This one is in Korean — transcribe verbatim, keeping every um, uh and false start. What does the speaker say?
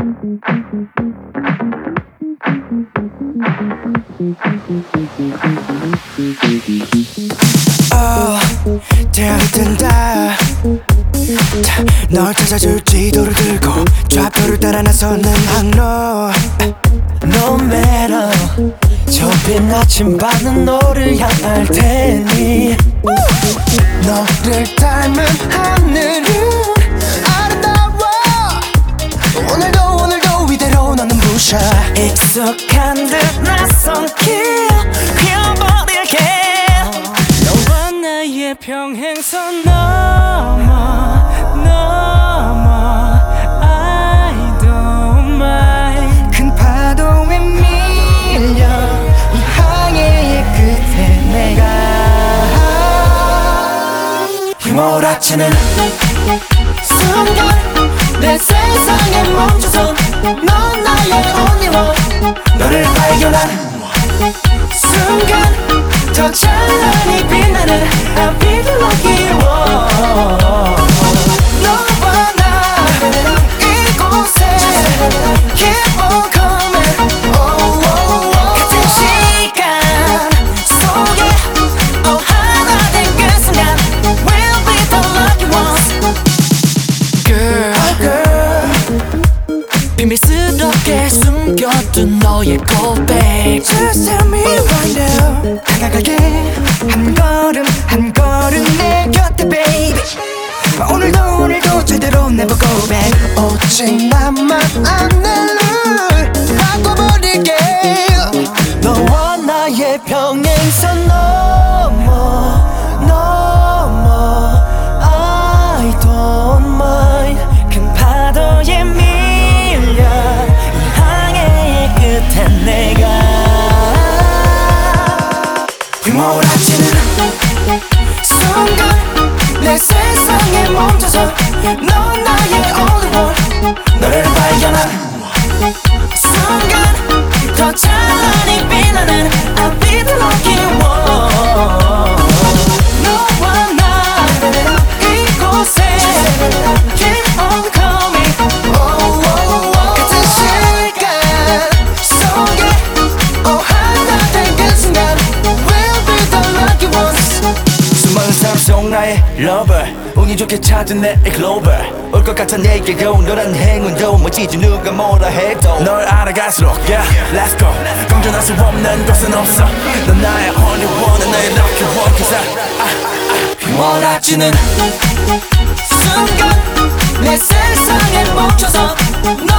Oh, 태양이 뜬다. 널 찾아줄 지도를 들고 좌표를 따라 나서는 항로. No matter 좁은 아침밤은 너를 향할 테니 너를 닮은 하늘은 아름다워. 오늘도 오늘도 이대로 너는 부셔. 익숙한 듯 낯선 길 그려버릴게. 너와 나의 평행선 넘어 넘어 I don't mind. 큰 파도에 밀려 이 항해의 끝에 내가 휘몰아치는 순간 내 세상에 멈춰서 넌 나의 only one. 너를 발견한 순간 더 찬란히 빛나는 I'll be the lucky one. 너와 나 이곳에 keep on coming. Oh, oh, oh. 같은 시간 속에 oh, 하나 된 그 순간 we'll be the lucky ones. Girl, oh, girl. 비밀스럽게 숨겨둔 너의 고백 just tell me right now. 다가갈게 한 걸음 한 걸음 내 곁에 baby. 오늘도 오늘도 제대로 never go back. 오직 나만 아는 룰 바꿔버릴게. 너와 나의 평행선 넘어 넘어 I don't mind. 큰 파도에 밀려 이 항해의 끝에 내가 휘몰아치는 순간 내 세상에 멈춰서 넌 나의 only one. 너를 발견한 순간 더 찬란히 빛나는 I'll be the lucky one. 너와 나 이곳에 keep on coming. Oh, oh, oh. 같은 시간 속에 oh, 하나 된 그 순간 we'll be the lucky ones. 수많은 삶 속 나의 lover 운이 좋게 찾은 내 글로벌 올 것 같아 내게고 너란 행운도 멋지지 누가 뭐라 해도 널 알아갈수록 yeah let's go 공존할 수 없는 곳은 없어 넌 나의 only one 나의 lucky one cause I, I, I 휘몰아치는 순간 내 세상에 멈춰서